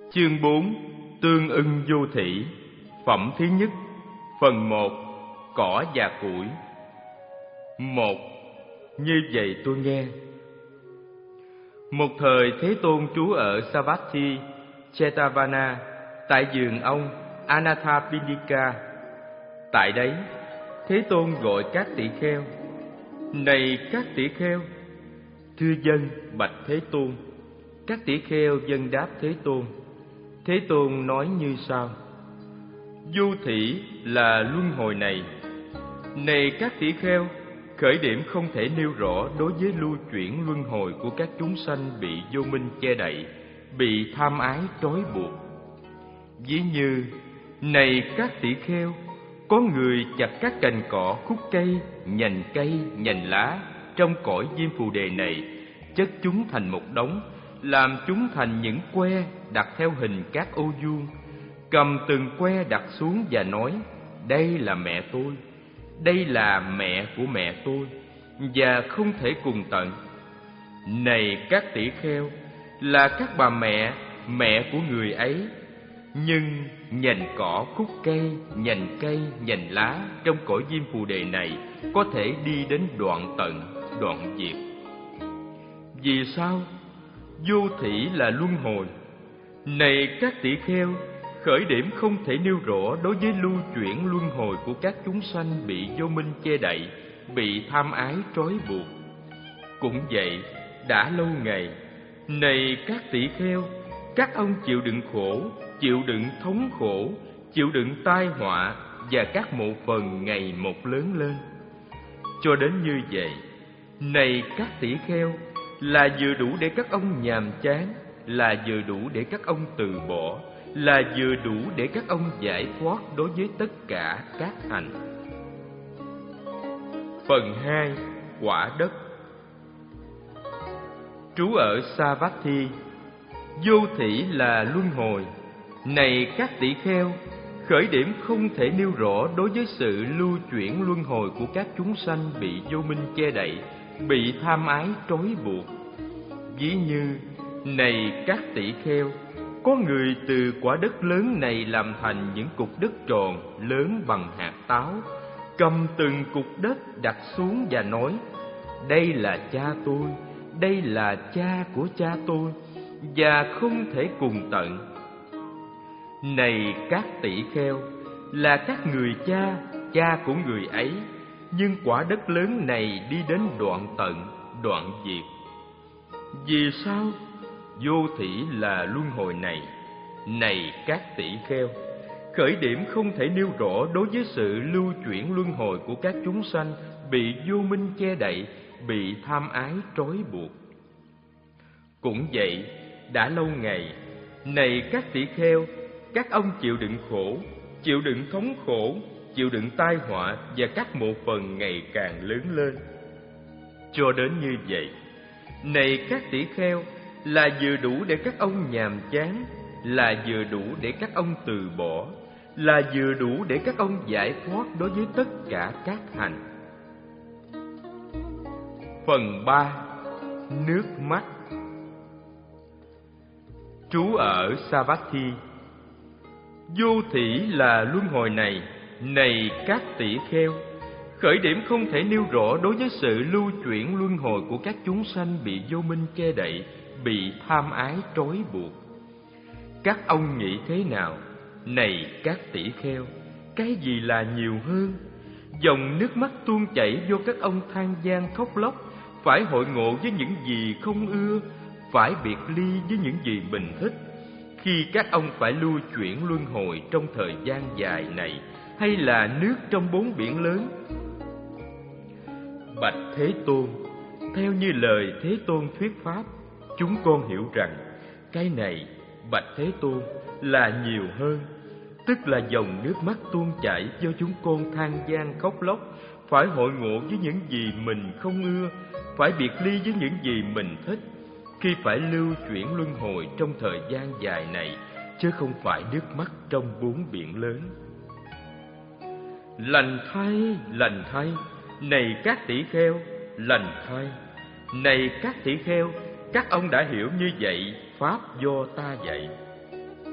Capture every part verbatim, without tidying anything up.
Chương bốn. Tương ưng vô thỉ. Phẩm thứ nhất. Phần một. Cỏ và củi. Một. Như vậy tôi nghe. Một thời Thế Tôn trú ở Savatthi, Jetavana, tại vườn ông Anathapindika. Tại đấy, Thế Tôn gọi các tỷ kheo: Này các tỷ kheo! Thưa dân, bạch Thế Tôn. Các tỷ kheo vâng đáp Thế Tôn. Thế Tôn nói như sau: Vô thỉ là luân hồi này. Này các tỷ kheo, khởi điểm không thể nêu rõ đối với lưu chuyển luân hồi của các chúng sanh bị vô minh che đậy, bị tham ái trói buộc. Ví như, này các tỷ kheo, có người chặt các cành cỏ, khúc cây, nhành cây, nhành lá trong cõi diêm phù đề này, chất chúng thành một đống, làm chúng thành những que đặt theo hình các ô vuông, cầm từng que đặt xuống và nói: Đây là mẹ tôi, đây là mẹ của mẹ tôi, và không thể cùng tận. Này các tỷ kheo, là các bà mẹ, mẹ của người ấy, nhưng nhành cỏ, khúc cây, nhành cây, nhành lá trong cõi diêm phù đề này có thể đi đến đoạn tận, đoạn diệt. Vì sao? Vô thỉ là luân hồi. Này các tỷ kheo, khởi điểm không thể nêu rõ đối với lưu chuyển luân hồi của các chúng sanh bị vô minh che đậy, bị tham ái trói buộc. Cũng vậy, đã lâu ngày, này các tỷ kheo, các ông chịu đựng khổ, chịu đựng thống khổ, chịu đựng tai họa và các mộ phần ngày một lớn lên. Cho đến như vậy, này các tỷ kheo, là vừa đủ để các ông nhàm chán, là vừa đủ để các ông từ bỏ, là vừa đủ để các ông giải thoát đối với tất cả các hành. Phần hai. Quả đất. Trú ở Savatthi. Vô thỉ là luân hồi. Này các tỷ kheo, khởi điểm không thể nêu rõ đối với sự lưu chuyển luân hồi của các chúng sanh bị vô minh che đậy, bị tham ái trói buộc. Ví như, này các tỷ kheo, có người từ quả đất lớn này làm thành những cục đất tròn lớn bằng hạt táo, cầm từng cục đất đặt xuống và nói: Đây là cha tôi, đây là cha của cha tôi, và không thể cùng tận. Này các tỷ kheo, là các người cha, cha của người ấy, nhưng quả đất lớn này đi đến đoạn tận, đoạn diệt. Vì sao? Vô thỉ là luân hồi này. Này các tỷ kheo, khởi điểm không thể nêu rõ đối với sự lưu chuyển luân hồi của các chúng sanh bị vô minh che đậy, bị tham ái trói buộc. Cũng vậy, đã lâu ngày, này các tỷ kheo, các ông chịu đựng khổ, chịu đựng thống khổ, chịu đựng tai họa và các mộ phần ngày càng lớn lên. Cho đến như vậy, này các tỷ kheo, là vừa đủ để các ông nhàm chán, là vừa đủ để các ông từ bỏ, là vừa đủ để các ông giải thoát đối với tất cả các hành. Phần ba. Nước mắt. Trú ở Savatthi. Vô thỉ là luân hồi này. Này các tỷ kheo, khởi điểm không thể nêu rõ đối với sự lưu chuyển luân hồi của các chúng sanh bị vô minh che đậy, bị tham ái trói buộc. Các ông nghĩ thế nào? Này các tỷ kheo, cái gì là nhiều hơn? Dòng nước mắt tuôn chảy vô các ông than van khóc lóc, phải hội ngộ với những gì không ưa, phải biệt ly với những gì mình thích, khi các ông phải lưu chuyển luân hồi trong thời gian dài này, hay là nước trong bốn biển lớn? Bạch Thế Tôn, theo như lời Thế Tôn thuyết pháp, chúng con hiểu rằng cái này, bạch Thế Tôn, là nhiều hơn, tức là dòng nước mắt tuôn chảy do chúng con than van khóc lóc, phải hội ngộ với những gì mình không ưa, phải biệt ly với những gì mình thích, khi phải lưu chuyển luân hồi trong thời gian dài này, chứ không phải nước mắt trong bốn biển lớn. Lành thay, lành thay, này các tỷ kheo, lành thay. Này các tỷ kheo, các ông đã hiểu như vậy, pháp do ta dạy.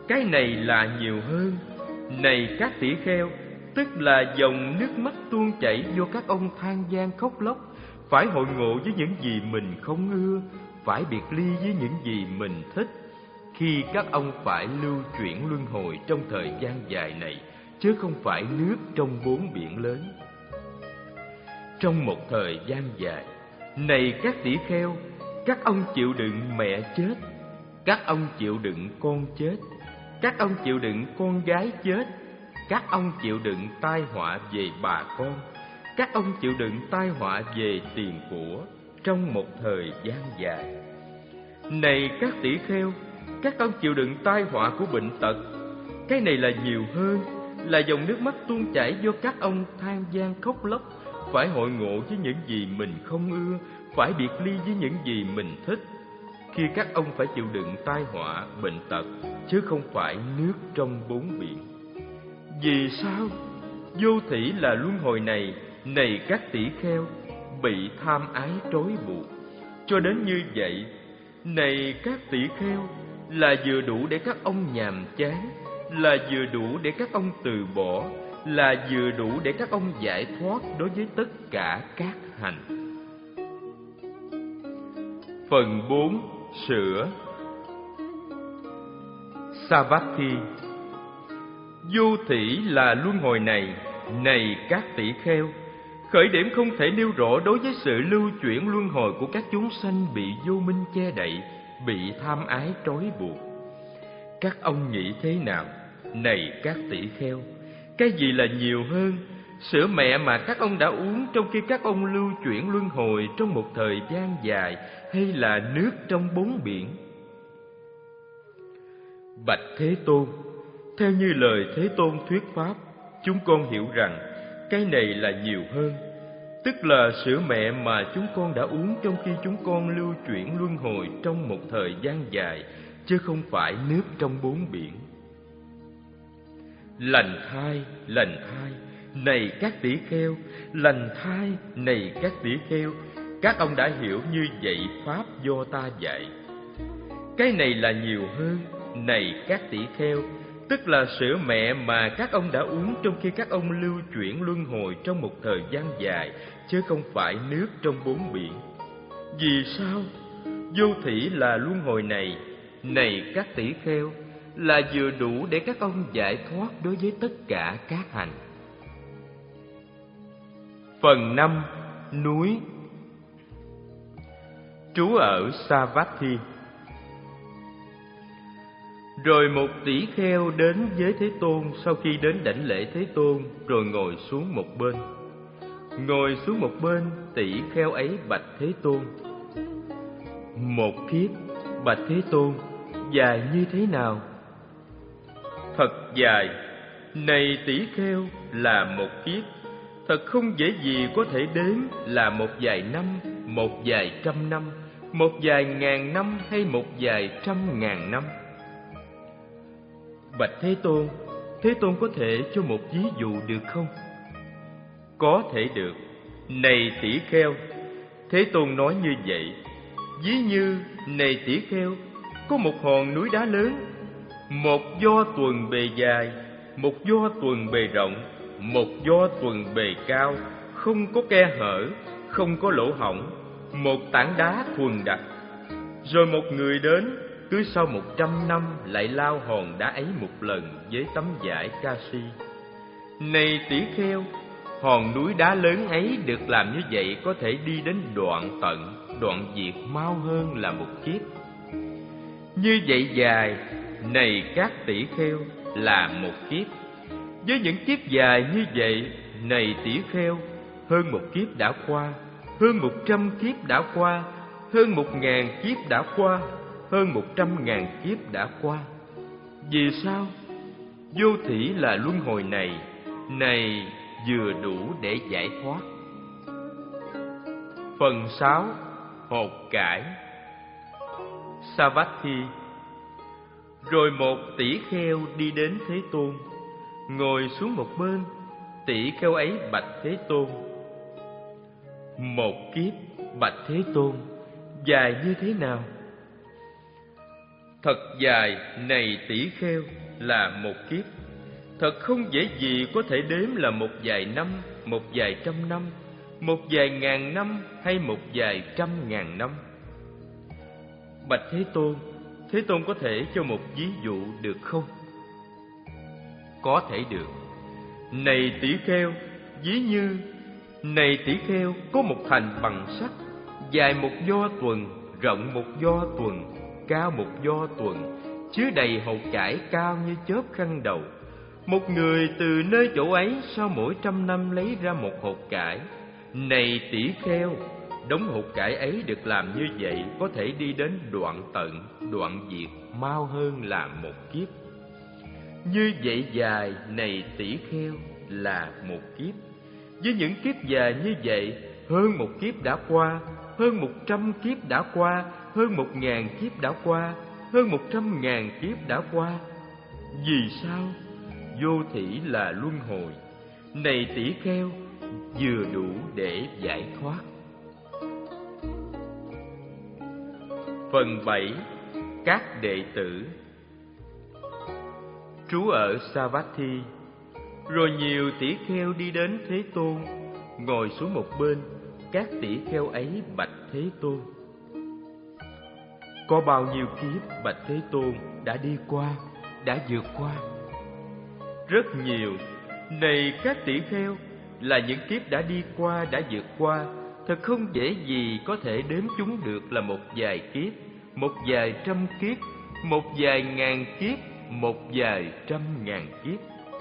cái này là nhiều hơn. Này các tỷ kheo, tức là dòng nước mắt tuôn chảy do các ông than van khóc lóc, phải hội ngộ với những gì mình không ưa, phải biệt ly với những gì mình thích, khi các ông phải lưu chuyển luân hồi trong thời gian dài này, chứ không phải nước trong bốn biển lớn. Trong một thời gian dài, này các tỷ kheo, các ông chịu đựng mẹ chết, các ông chịu đựng con chết, các ông chịu đựng con gái chết, các ông chịu đựng tai họa về bà con, các ông chịu đựng tai họa về tiền của trong một thời gian dài. Này các tỷ kheo, các ông chịu đựng tai họa của bệnh tật, cái này là nhiều hơn, là dòng nước mắt tuôn chảy do các ông than van khóc lóc, phải hội ngộ với những gì mình không ưa, phải biệt ly với những gì mình thích, khi các ông phải chịu đựng tai họa, bệnh tật, chứ không phải nước trong bốn biển. Vì sao? Vô thỉ là luân hồi này, này các tỷ kheo, bị tham ái trói buộc, cho đến như vậy. Này các tỷ kheo, là vừa đủ để các ông nhàm chán, là vừa đủ để các ông từ bỏ, là vừa đủ để các ông giải thoát đối với tất cả các hành. Phần bốn. Sửa. Savatthi. Vô thỉ là luân hồi này, này các tỷ kheo, khởi điểm không thể nêu rõ đối với sự lưu chuyển luân hồi của các chúng sanh bị vô minh che đậy, bị tham ái trói buộc. Các ông nghĩ thế nào, này các tỷ kheo? Cái gì là nhiều hơn, sữa mẹ mà các ông đã uống trong khi các ông lưu chuyển luân hồi trong một thời gian dài, hay là nước trong bốn biển? Bạch Thế Tôn, theo như lời Thế Tôn thuyết pháp, chúng con hiểu rằng cái này là nhiều hơn, tức là sữa mẹ mà chúng con đã uống trong khi chúng con lưu chuyển luân hồi trong một thời gian dài, chứ không phải nước trong bốn biển. Lành thai, lành thai, này các tỷ kheo, lành thai, này các tỷ kheo, các ông đã hiểu như vậy pháp do ta dạy. Cái này là nhiều hơn, này các tỷ kheo, tức là sữa mẹ mà các ông đã uống trong khi các ông lưu chuyển luân hồi trong một thời gian dài, chứ không phải nước trong bốn biển. Vì sao? Vô thỉ là luân hồi này, này các tỷ kheo, là vừa đủ để các ông giải thoát đối với tất cả các hành. Phần năm. Núi. Trú ở Savatthi. Rồi một tỷ kheo đến với Thế Tôn sau khi đến đảnh lễ Thế Tôn, rồi ngồi xuống một bên. Ngồi xuống một bên, tỷ kheo ấy bạch Thế Tôn: một kiếp, bạch Thế Tôn, dài như thế nào? Thật dài, này tỷ kheo, là một kiếp. Thật không dễ gì có thể đếm là một vài năm, một vài trăm năm, một vài ngàn năm hay một vài trăm ngàn năm. Bạch Thế Tôn, Thế Tôn có thể cho một ví dụ được không? Có thể được. Này tỷ kheo, Thế Tôn nói như vậy: ví như, này tỷ kheo, có một hòn núi đá lớn, một do tuần bề dài, một do tuần bề rộng, một do tuần bề cao, không có khe hở, không có lỗ hổng, một tảng đá thuần đặc. Rồi một người đến, cứ sau một trăm năm lại lao hòn đá ấy một lần với tấm vải ca-si. Này tỷ kheo, hòn núi đá lớn ấy được làm như vậy có thể đi đến đoạn tận, đoạn diệt mau hơn là một kiếp. Như vậy dài, này các tỷ kheo, là một kiếp. Với những kiếp dài như vậy, này tỷ kheo, hơn một kiếp đã qua, hơn một trăm kiếp đã qua, hơn một ngàn kiếp đã qua, hơn một trăm ngàn kiếp đã qua. Vì sao? Vô thỉ là luân hồi này, này vừa đủ để giải thoát. Phần sáu. Hột cải. Savatthi. Rồi một tỷ kheo đi đến Thế Tôn, ngồi xuống một bên. Tỷ kheo ấy bạch Thế Tôn: một kiếp, bạch Thế Tôn, dài như thế nào? Thật dài, này tỷ kheo, là một kiếp. Thật không dễ gì có thể đếm là một vài năm, một vài trăm năm, một vài ngàn năm hay một vài trăm ngàn năm. Bạch Thế Tôn, Thế Tôn có thể cho một ví dụ được không? Có thể được. Này tỷ kheo, ví như này tỷ kheo có một thành bằng sắt, dài một do tuần, rộng một do tuần, cao một do tuần, chứa đầy hột cải cao như chớp khăn đầu. Một người từ nơi chỗ ấy sau mỗi trăm năm lấy ra một hột cải. Này tỷ kheo, đống hột cải ấy được làm như vậy có thể đi đến đoạn tận, đoạn diệt mau hơn là một kiếp. Như vậy dài, này tỷ kheo, là một kiếp. Với những kiếp dài như vậy, hơn một kiếp đã qua, hơn một trăm kiếp đã qua, hơn một ngàn kiếp đã qua, hơn một trăm ngàn kiếp đã qua. Vì sao? Vô thỉ là luân hồi. Này tỷ kheo, vừa đủ để giải thoát. Phần bảy. Các đệ tử. Trú ở Savatthi. Rồi nhiều tỷ kheo đi đến Thế Tôn, ngồi xuống một bên. Các tỷ kheo ấy bạch Thế Tôn: có bao nhiêu kiếp bạch Thế Tôn đã đi qua, đã vượt qua? Rất nhiều. Này các tỷ kheo, là những kiếp đã đi qua, đã vượt qua. Thật không dễ gì có thể đếm chúng được là một vài kiếp, một vài trăm kiếp, một vài ngàn kiếp, một vài trăm ngàn kiếp.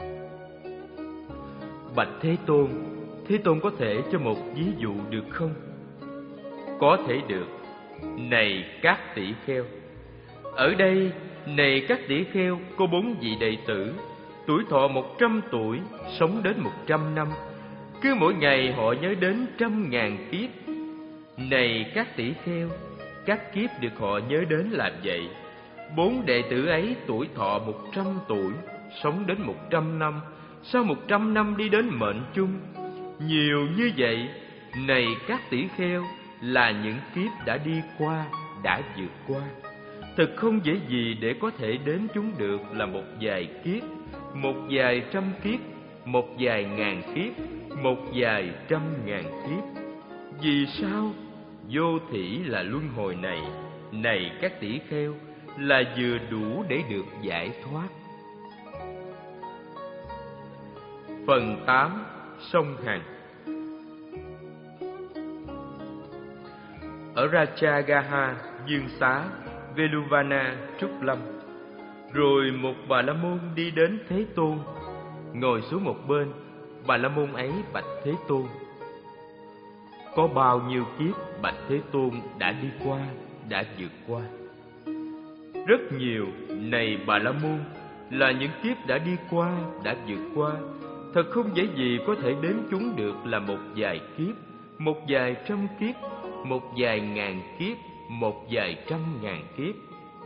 Bạch Thế Tôn, Thế Tôn có thể cho một ví dụ được không? Có thể được. Này các tỷ kheo, ở đây, này các tỷ kheo, có bốn vị đệ tử, tuổi thọ một trăm tuổi, sống đến một trăm năm. Cứ mỗi ngày họ nhớ đến trăm ngàn kiếp. Này các tỷ kheo, các kiếp được họ nhớ đến là vậy. Bốn đệ tử ấy tuổi thọ một trăm tuổi, sống đến một trăm năm. Sau một trăm năm đi đến mệnh chung. Nhiều như vậy, này các tỷ kheo, là những kiếp đã đi qua, đã vượt qua. Thật không dễ gì để có thể đếm chúng được là một vài kiếp, một vài trăm kiếp, một vài ngàn kiếp, một vài trăm ngàn kiếp. Vì sao? Vô thỉ là luân hồi này, này các tỷ kheo, là vừa đủ để được giải thoát. Phần tám. Sông Hằng. Ở Rajagaha, Dương Xá, Veluvana, Trúc Lâm, rồi một Bà La Môn đi đến Thế Tôn, ngồi xuống một bên. Bà La Môn ấy bạch Thế Tôn: có bao nhiêu kiếp bạch Thế Tôn đã đi qua, đã vượt qua? Rất nhiều. Này Bà La Môn, là những kiếp đã đi qua, đã vượt qua. Thật không dễ gì có thể đếm chúng được là một vài kiếp, một vài trăm kiếp, một vài ngàn kiếp, một vài trăm ngàn kiếp.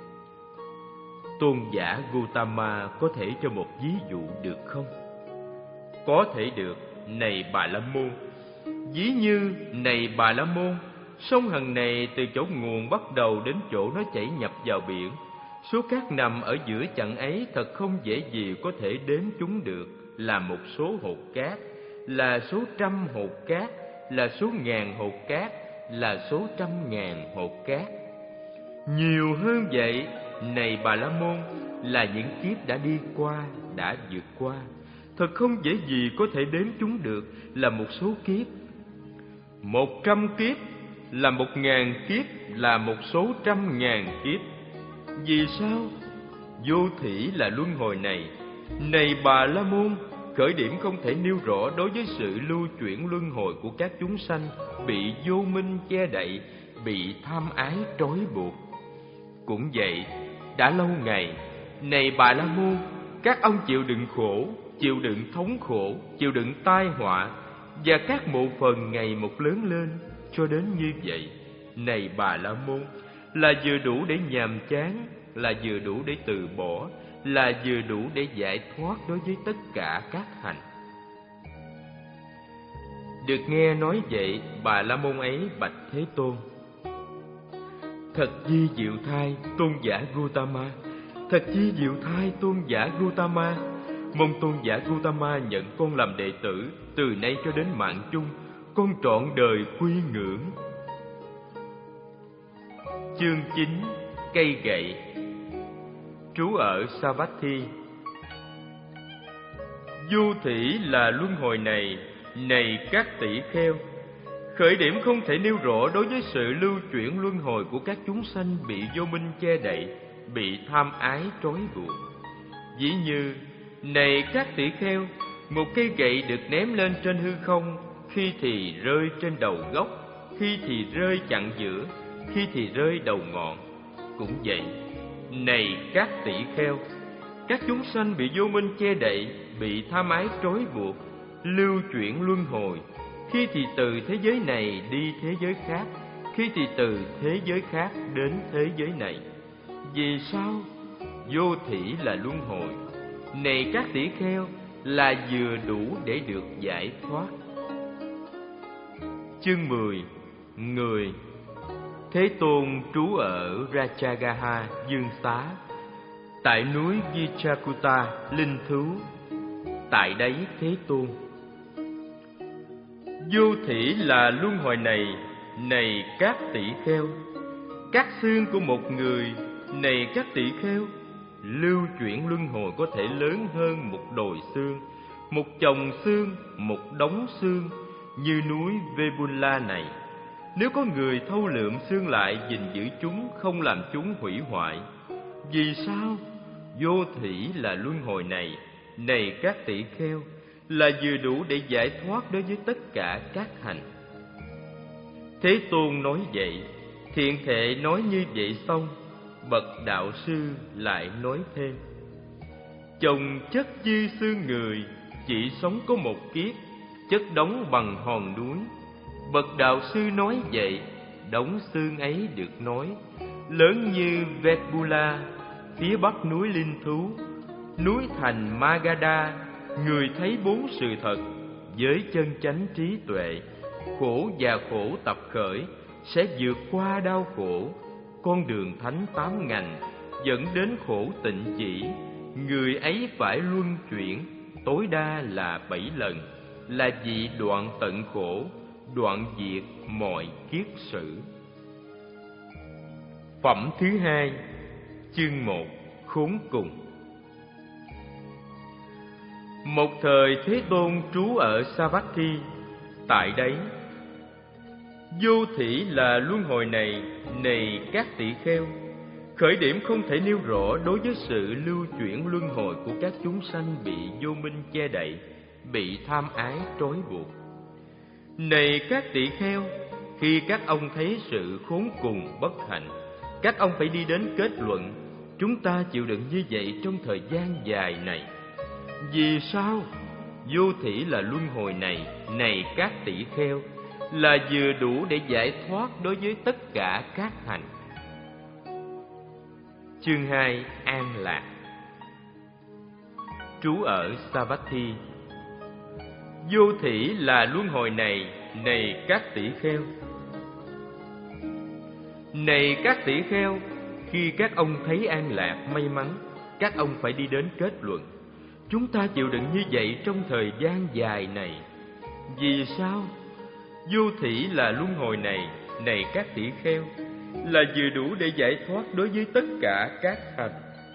Tôn giả Gautama có thể cho một ví dụ được không? Có thể được. Này Bà La Môn, ví như này Bà La Môn, sông Hằng này từ chỗ nguồn bắt đầu đến chỗ nó chảy nhập vào biển, số cát nằm ở giữa chặng ấy thật không dễ gì có thể đếm chúng được là một số hột cát, là số trăm hột cát, là số ngàn hột cát, là số trăm ngàn hột cát. Nhiều hơn vậy, này Bà La Môn, là những kiếp đã đi qua, đã vượt qua. Thật không dễ gì có thể đếm chúng được là một số kiếp. Một trăm kiếp, là một ngàn kiếp, là một số trăm ngàn kiếp. Vì sao? Vô thỉ là luân hồi này, này Bà La Môn, khởi điểm không thể nêu rõ đối với sự lưu chuyển luân hồi của các chúng sanh bị vô minh che đậy, bị tham ái trói buộc. Cũng vậy, đã lâu ngày, này Bà La Môn, các ông chịu đựng khổ, chịu đựng thống khổ, chịu đựng tai họa, và các mộ phần ngày một lớn lên, cho đến như vậy. Này Bà La Môn, là vừa đủ để nhàm chán, là vừa đủ để từ bỏ, là vừa đủ để giải thoát đối với tất cả các hành. Được nghe nói vậy, Bà La Môn ấy bạch Thế Tôn: thật di diệu thay, Tôn giả Gautama, Thật chi diệu thay tôn giả Gautama. Mong tôn giả Gautama nhận con làm đệ tử, từ nay cho đến mạng chung, con trọn đời quy ngưỡng. Chương chín. Cây gậy. Trú ở Savatthi. Du thủy là luân hồi này, này các tỷ kheo. Khởi điểm không thể nêu rõ đối với sự lưu chuyển luân hồi của các chúng sanh bị vô minh che đậy, bị tham ái trói buộc. Ví như, này các tỷ kheo, một cây gậy được ném lên trên hư không, khi thì rơi trên đầu gốc, khi thì rơi chặn giữa, khi thì rơi đầu ngọn. Cũng vậy, này các tỷ kheo, các chúng sanh bị vô minh che đậy, bị tham ái trói buộc, lưu chuyển luân hồi, khi thì từ thế giới này đi thế giới khác, khi thì từ thế giới khác đến thế giới này. Vì sao? Vô thỉ là luân hồi, này các tỷ kheo, là vừa đủ để được giải thoát. Chương mười. Người. Thế Tôn trú ở Rajagaha Dương Xá, tại núi Vichakuta linh thú. Tại đấy Thế Tôn. Vô thỉ là luân hồi này, này các tỷ kheo. Các xương của một người, này các tỷ kheo, lưu chuyển luân hồi có thể lớn hơn một đồi xương, một chồng xương, một đống xương, như núi Vebula này. Nếu có người thâu lượm xương lại, gìn giữ chúng, không làm chúng hủy hoại. Vì sao? Vô thỉ là luân hồi này, này các tỷ kheo, là vừa đủ để giải thoát đối với tất cả các hành. Thế Tôn nói vậy, thiện thệ nói như vậy xong, bậc đạo sư lại nói thêm: chồng chất dư xương người, chỉ sống có một kiếp, chất đóng bằng hòn núi. Bậc đạo sư nói vậy, đống xương ấy được nói lớn như Vetbula, phía bắc núi Linh Thú, núi thành Magadha. Người thấy bốn sự thật với chân chánh trí tuệ, khổ và khổ tập khởi, sẽ vượt qua đau khổ. Con đường thánh tám ngành dẫn đến khổ tịnh chỉ, người ấy phải luân chuyển tối đa là bảy lần, là vì đoạn tận khổ, đoạn diệt mọi kiết sử. Phẩm thứ hai. Chương một. Khốn cùng. Một thời Thế Tôn trú ở Savatthi, tại đấy. Vô thỉ là luân hồi này, này các tỷ kheo. Khởi điểm không thể nêu rõ đối với sự lưu chuyển luân hồi của các chúng sanh bị vô minh che đậy, bị tham ái trói buộc. Này các tỷ kheo, khi các ông thấy sự khốn cùng bất hạnh, các ông phải đi đến kết luận: chúng ta chịu đựng như vậy trong thời gian dài này. Vì sao? Vô thỉ là luân hồi này, này các tỷ kheo, là vừa đủ để giải thoát đối với tất cả các hành. Chương hai. An lạc. Trú ở Savatthi. Vô thỉ là luân hồi này, này các tỷ kheo. Này các tỷ kheo, khi các ông thấy an lạc, may mắn, các ông phải đi đến kết luận: chúng ta chịu đựng như vậy trong thời gian dài này. Vì sao? Vô thỉ là luân hồi này, này các tỷ kheo, là vừa đủ để giải thoát đối với tất cả các hành.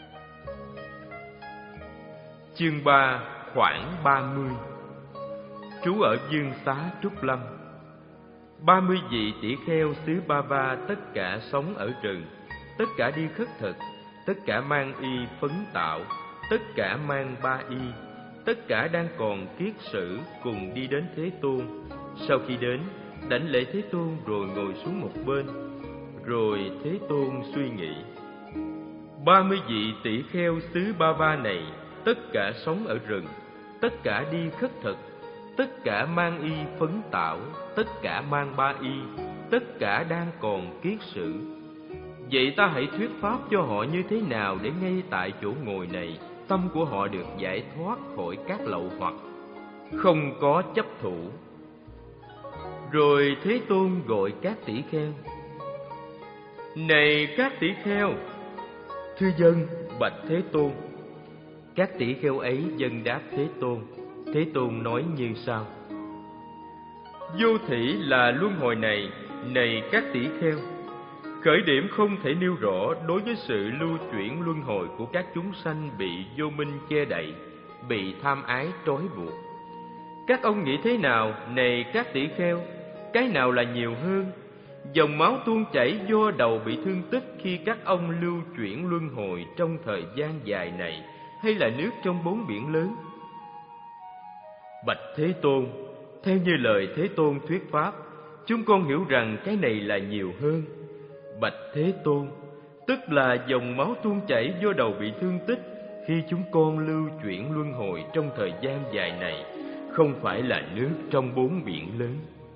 Chương ba. Khoảng ba mươi. Trú ở Dương Xá Trúc Lâm. Ba mươi vị tỷ kheo xứ Ba Va tất cả sống ở rừng, tất cả đi khất thực, tất cả mang y phấn tạo, tất cả mang ba y, tất cả đang còn kiết sử, cùng đi đến Thế Tôn. Sau khi đến, đảnh lễ Thế Tôn rồi ngồi xuống một bên. Rồi Thế Tôn suy nghĩ: ba mươi vị tỷ kheo xứ Ba Va này tất cả sống ở rừng, tất cả đi khất thực, tất cả mang y phấn tạo, tất cả mang ba y, tất cả đang còn kiết sử. Vậy ta hãy thuyết pháp cho họ như thế nào để ngay tại chỗ ngồi này, tâm của họ được giải thoát khỏi các lậu hoặc, không có chấp thủ. Rồi Thế Tôn gọi các tỷ kheo: này các tỷ kheo, thưa dân, bạch Thế Tôn. Các tỷ kheo ấy dâng đáp Thế Tôn. Thế Tôn nói như sau: Vô thỉ là luân hồi này, này các tỷ kheo, khởi điểm không thể nêu rõ đối với sự lưu chuyển luân hồi của các chúng sanh bị vô minh che đậy, bị tham ái trói buộc. Các ông nghĩ thế nào, này các tỷ kheo? Cái nào là nhiều hơn? Dòng máu tuôn chảy do đầu bị thương tích khi các ông lưu chuyển luân hồi trong thời gian dài này, hay là nước trong bốn biển lớn? Bạch Thế Tôn, theo như lời Thế Tôn thuyết pháp, chúng con hiểu rằng cái này là nhiều hơn. Bạch Thế Tôn, tức là dòng máu tuôn chảy do đầu bị thương tích khi chúng con lưu chuyển luân hồi trong thời gian dài này, không phải là nước trong bốn biển lớn.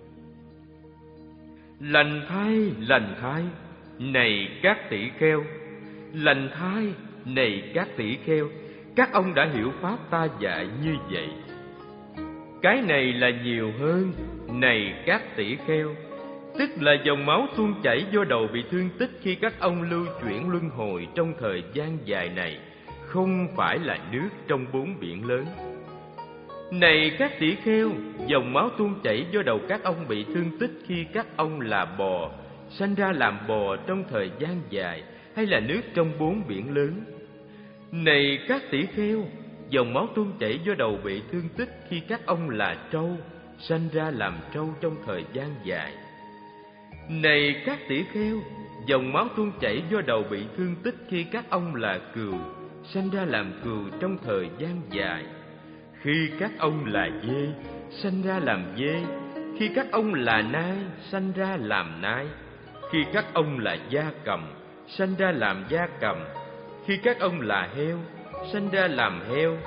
Lành thay, lành thay, này các tỷ kheo, lành thay, này các tỷ kheo, các ông đã hiểu pháp ta dạy như vậy. Cái này là nhiều hơn, này các tỷ kheo, tức là dòng máu tuôn chảy do đầu bị thương tích khi các ông lưu chuyển luân hồi trong thời gian dài này, không phải là nước trong bốn biển lớn. Này các tỷ kheo, dòng máu tuôn chảy do đầu các ông bị thương tích khi các ông là bò, sanh ra làm bò trong thời gian dài, hay là nước trong bốn biển lớn? Này các tỷ kheo, dòng máu tuôn chảy do đầu bị thương tích khi các ông là trâu, sanh ra làm trâu trong thời gian dài. Này các tỷ kheo, dòng máu tuôn chảy do đầu bị thương tích khi các ông là cừu, sanh ra làm cừu trong thời gian dài. Khi các ông là dê, sanh ra làm dê. Khi các ông là nai, sanh ra làm nai. Khi các ông là gia cầm, sanh ra làm gia cầm. Khi các ông là heo, sanh ra làm heo.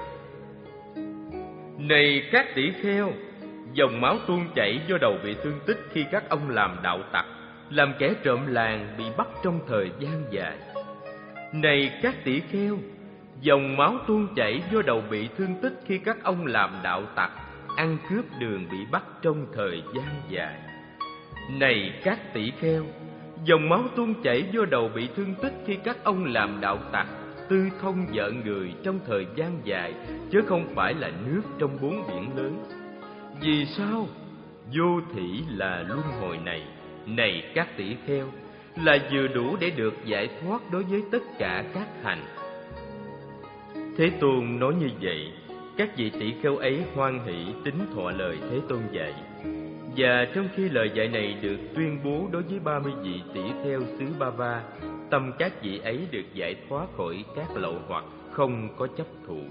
Này các tỷ kheo, dòng máu tuôn chảy do đầu bị thương tích khi các ông làm đạo tặc, làm kẻ trộm làng bị bắt trong thời gian dài. Này các tỷ kheo, dòng máu tuôn chảy do đầu bị thương tích khi các ông làm đạo tặc, ăn cướp đường bị bắt trong thời gian dài. Này các tỷ kheo, dòng máu tuôn chảy do đầu bị thương tích khi các ông làm đạo tặc, tư thông vợ người trong thời gian dài, chứ không phải là nước trong bốn biển lớn. Vì sao? Vô thỉ là luân hồi này, này các tỷ kheo, là vừa đủ để được giải thoát đối với tất cả các hành. Thế Tôn nói như vậy, các vị tỷ kheo ấy hoan hỷ tín thọ lời Thế Tôn dạy. Và trong khi lời dạy này được tuyên bố đối với ba mươi vị tỷ kheo xứ Ba Va, tâm các vị ấy được giải thoát khỏi các lậu hoặc, không có chấp thủ.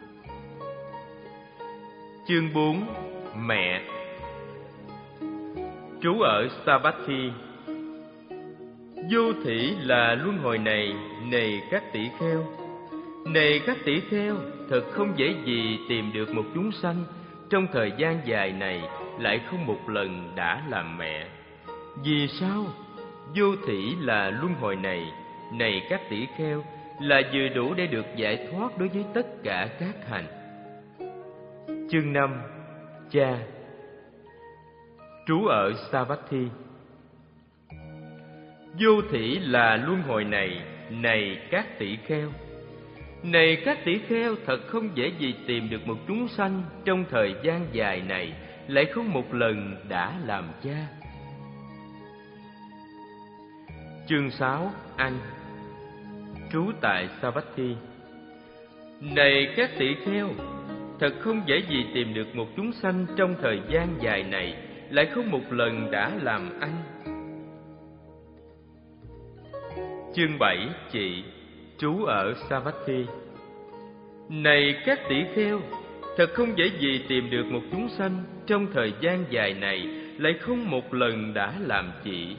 Chương bốn. Mẹ. Trú ở Savatthi. Vô thỉ là luân hồi này, này các tỷ kheo. Này các tỷ kheo, thật không dễ gì tìm được một chúng sanh trong thời gian dài này lại không một lần đã làm mẹ. Vì sao? Vô thỉ là luân hồi này, này các tỷ kheo, là vừa đủ để được giải thoát đối với tất cả các hành. Chương năm. Cha. Trú ở Savatthi. Vô thỉ là luân hồi này, này các tỷ kheo. Này các tỷ kheo, thật không dễ gì tìm được một chúng sanh trong thời gian dài này lại không một lần đã làm cha. Chương sáu. Anh. Trú tại Savatthi. Này các tỷ kheo, thật không dễ gì tìm được một chúng sanh trong thời gian dài này lại không một lần đã làm anh. Chương bảy. Chị. Trú ở Savatthi. Này các tỷ kheo, thật không dễ gì tìm được một chúng sanh trong thời gian dài này lại không một lần đã làm chị.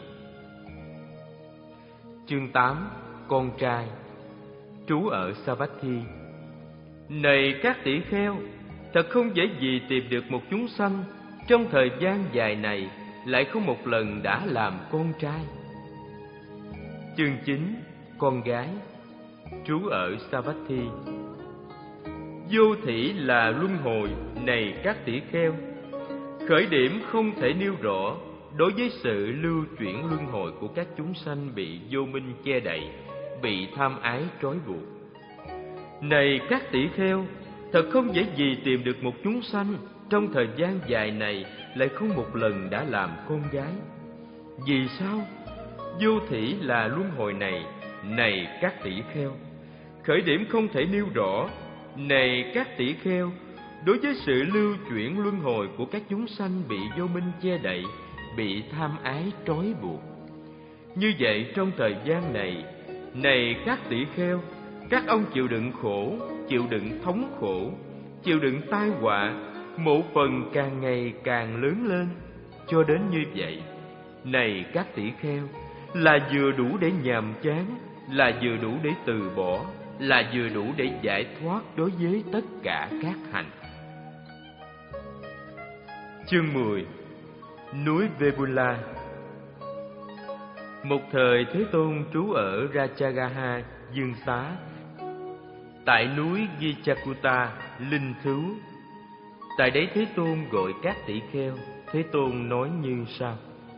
Chương tám. Con trai. Trú ở Savatthi. Này các tỷ kheo, thật không dễ gì tìm được một chúng sanh trong thời gian dài này lại không một lần đã làm con trai. Chương chín. Con gái. Trú ở Savatthi. Vô thỉ là luân hồi, này các tỷ kheo, khởi điểm không thể nêu rõ đối với sự lưu chuyển luân hồi của các chúng sanh bị vô minh che đậy, bị tham ái trói buộc. Này các tỷ kheo, thật không dễ gì tìm được một chúng sanh trong thời gian dài này lại không một lần đã làm con gái. Vì sao? Vô thỉ là luân hồi này, này các tỷ kheo. Khởi điểm không thể nêu rõ, này các tỷ kheo, đối với sự lưu chuyển luân hồi của các chúng sanh bị vô minh che đậy, bị tham ái trói buộc. Như vậy trong thời gian này, này các tỷ kheo, các ông chịu đựng khổ, chịu đựng thống khổ, chịu đựng tai họa, một phần càng ngày càng lớn lên, cho đến như vậy. Này các tỷ kheo, là vừa đủ để nhàm chán, là vừa đủ để từ bỏ, là vừa đủ để giải thoát đối với tất cả các hành. Chương mười. Núi Vebula. Một thời Thế Tôn trú ở Rajagaha, Dương Xá, tại núi Gichakuta, Linh Thứu. Tại đấy Thế Tôn gọi các tỷ kheo. Thế Tôn nói như sau: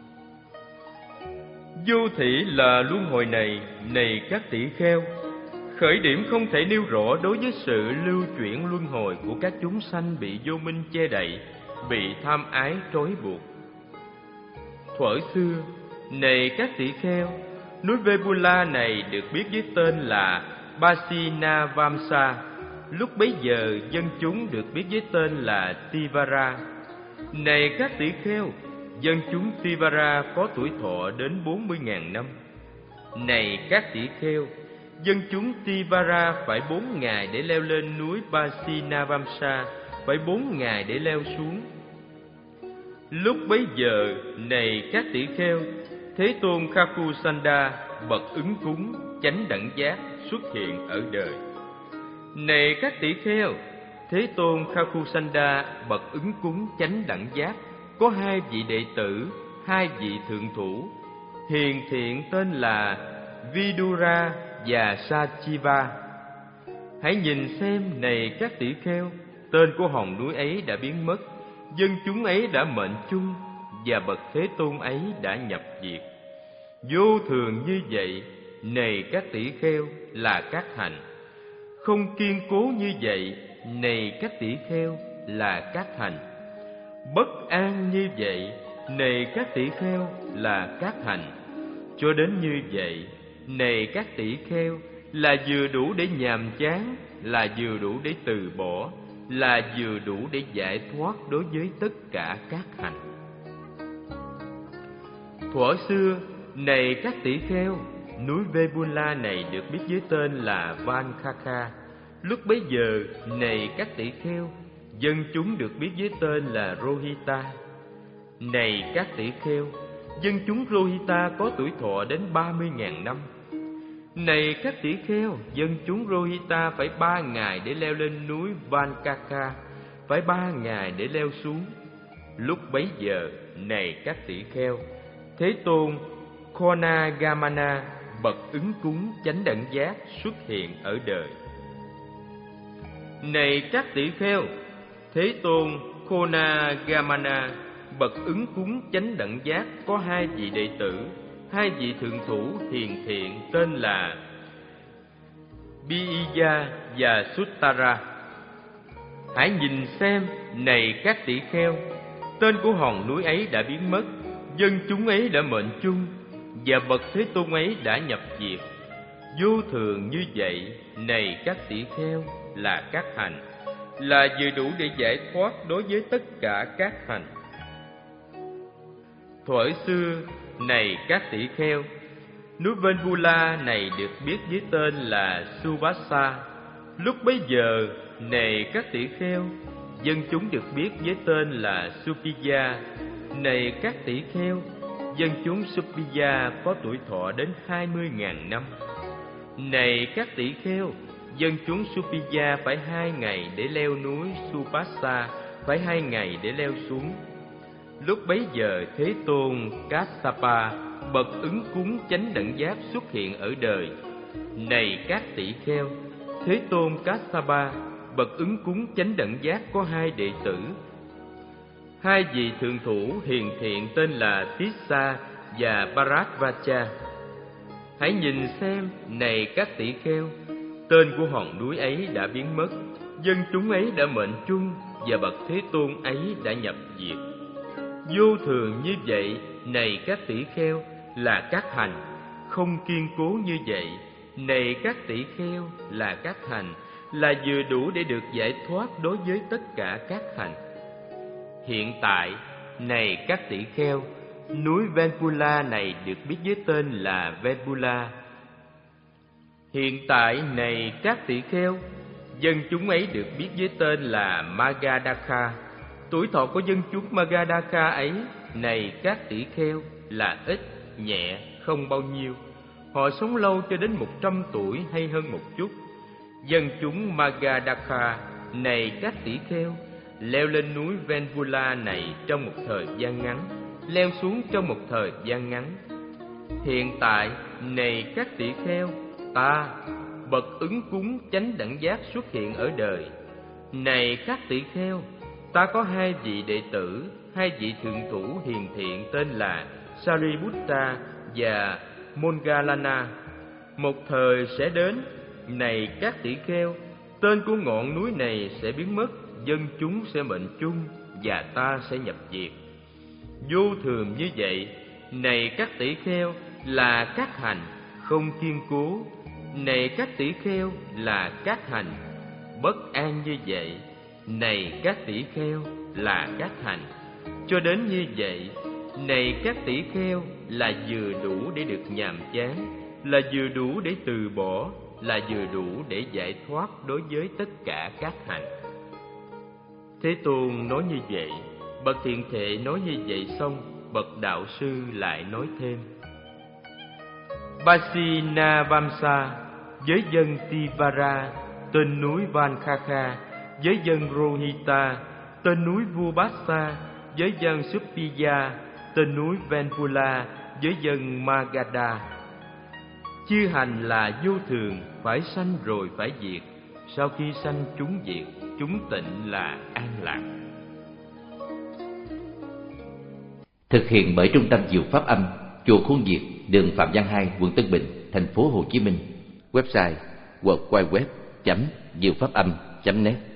Vô thỉ là luân hồi này, này các tỷ kheo. Khởi điểm không thể nêu rõ đối với sự lưu chuyển luân hồi của các chúng sanh bị vô minh che đậy, bị tham ái trói buộc. Thuở xưa, này các tỷ kheo, núi Vebula này được biết với tên là Pasinavamsa. Lúc bấy giờ dân chúng được biết với tên là Tivara. Này các tỷ kheo, dân chúng Tivara có tuổi thọ đến bốn mươi nghìn năm. Này các tỷ kheo, dân chúng Tivara phải bốn ngày để leo lên núi Pasinavamsa, phải bốn ngày để leo xuống. Lúc bấy giờ, này các tỷ kheo, Thế Tôn Khakusanda bậc ứng cúng chánh đẳng giác xuất hiện ở đời. Này các tỷ kheo, Thế Tôn Khakusanda bậc ứng cúng chánh đẳng giác có hai vị đệ tử, hai vị thượng thủ, hiền thiện tên là Vidura và Sachiva. Hãy nhìn xem, này các tỷ kheo, tên của hòn núi ấy đã biến mất, dân chúng ấy đã mệnh chung, và bậc Thế Tôn ấy đã nhập diệt. Vô thường như vậy, này các tỷ kheo, là các hành. Không kiên cố như vậy, này các tỷ kheo, là các hành. Bất an như vậy, này các tỷ kheo, là các hành. Cho đến như vậy, này các tỷ kheo, là vừa đủ để nhàm chán, là vừa đủ để từ bỏ, là vừa đủ để giải thoát đối với tất cả các hành. Thuở xưa, này các tỷ kheo, núi Vebula này được biết với tên là Vankaka. Lúc bấy giờ, này các tỷ kheo, dân chúng được biết với tên là Rohita. Này các tỷ kheo, dân chúng Rohita có tuổi thọ đến ba mươi nghìn năm. Này các tỷ kheo, dân chúng Rohita phải ba ngày để leo lên núi Vankaka, phải ba ngày để leo xuống. Lúc bấy giờ, này các tỷ kheo, Thế Tôn Konagamana bậc ứng cúng chánh đẳng giác xuất hiện ở đời. Này các tỷ kheo, Thế Tôn Konagamana bậc ứng cúng chánh đẳng giác có hai vị đệ tử, hai vị thượng thủ hiền thiện tên là Biya và Suttara. Hãy nhìn xem, này các tỷ kheo, tên của hòn núi ấy đã biến mất, dân chúng ấy đã mệnh chung, và bậc Thế Tôn ấy đã nhập diệt. Vô thường như vậy, này các tỷ kheo, là các hành, là vừa đủ để giải thoát đối với tất cả các hành. Thuở xưa, này các tỷ kheo, núi Vebula này được biết với tên là Subhasa. Lúc bấy giờ, này các tỷ kheo, dân chúng được biết với tên là Supiya. Này các tỷ kheo, dân chúng Supiya có tuổi thọ đến hai mươi nghìn năm. Này các tỷ kheo, dân chúng Supiya phải hai ngày để leo núi Subhasa, phải hai ngày để leo xuống. Lúc bấy giờ, Thế Tôn Kassapa bậc ứng cúng chánh đẳng giác xuất hiện ở đời. Này các tỷ kheo, Thế Tôn Kassapa bậc ứng cúng chánh đẳng giác có hai đệ tử, hai vị thượng thủ hiền thiện tên là Tissa và Bharadvaja. Hãy nhìn xem, này các tỷ kheo, tên của hòn núi ấy đã biến mất, dân chúng ấy đã mệnh chung, và bậc Thế Tôn ấy đã nhập diệt. Vô thường như vậy, này các tỷ kheo, là các hành. Không kiên cố như vậy, này các tỷ kheo, là các hành, là vừa đủ để được giải thoát đối với tất cả các hành. Hiện tại, này các tỷ kheo, núi Venpula này được biết với tên là Venpula. Hiện tại, này các tỷ kheo, dân chúng ấy được biết với tên là Magadaka. Tuổi thọ của dân chúng Magadaka ấy, này các tỷ kheo, là ít, nhẹ, không bao nhiêu. Họ sống lâu cho đến một trăm tuổi hay hơn một chút. Dân chúng Magadaka, này các tỷ kheo, leo lên núi Venpula này trong một thời gian ngắn, leo xuống trong một thời gian ngắn. Hiện tại, này các tỷ kheo, ta, bậc ứng cúng chánh đẳng giác xuất hiện ở đời. Này các tỷ kheo, ta có hai vị đệ tử, hai vị thượng thủ hiền thiện tên là Sariputta và Moggallana. Một thời sẽ đến, này các tỷ kheo, tên của ngọn núi này sẽ biến mất, dân chúng sẽ mệnh chung, và ta sẽ nhập diệt. Vô thường như vậy, này các tỷ kheo, là các hành. Không kiên cố, này các tỷ kheo, là các hành. Bất an như vậy, này các tỷ kheo, là các hành. Cho đến như vậy, này các tỷ kheo, là vừa đủ để được nhàm chán, là vừa đủ để từ bỏ, là vừa đủ để giải thoát đối với tất cả các hành. Thế Tôn nói như vậy, bậc thiện thệ nói như vậy xong, bậc đạo sư lại nói thêm: Vasinavamsa với dân Tivara, tên núi Vankhakha, với dân Rohita, tên núi Vubassa, với dân Suppiya, tên núi Venpula, với dân Magadha. Chư hành là vô thường, phải sanh rồi phải diệt. Sau khi sanh chúng diệt, chúng tịnh là an lạc. Thực hiện bởi Trung tâm Diệu Pháp Âm, chùa Khuôn Việt, đường Phạm Văn hai, quận Tân Bình, thành phố Hồ Chí Minh. Website w w w chấm diệu pháp âm chấm net.